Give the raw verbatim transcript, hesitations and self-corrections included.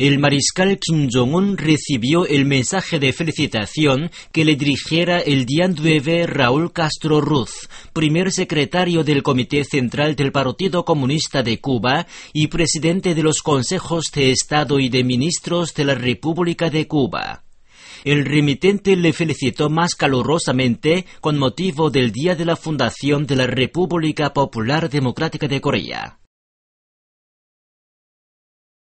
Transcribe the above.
El mariscal Kim Jong-un recibió el mensaje de felicitación que le dirigiera el día nueve Raúl Castro Ruz, primer secretario del Comité Central del Partido Comunista de Cuba y presidente de los Consejos de Estado y de Ministros de la República de Cuba. El remitente le felicitó más calurosamente con motivo del día de la fundación de la República Popular Democrática de Corea.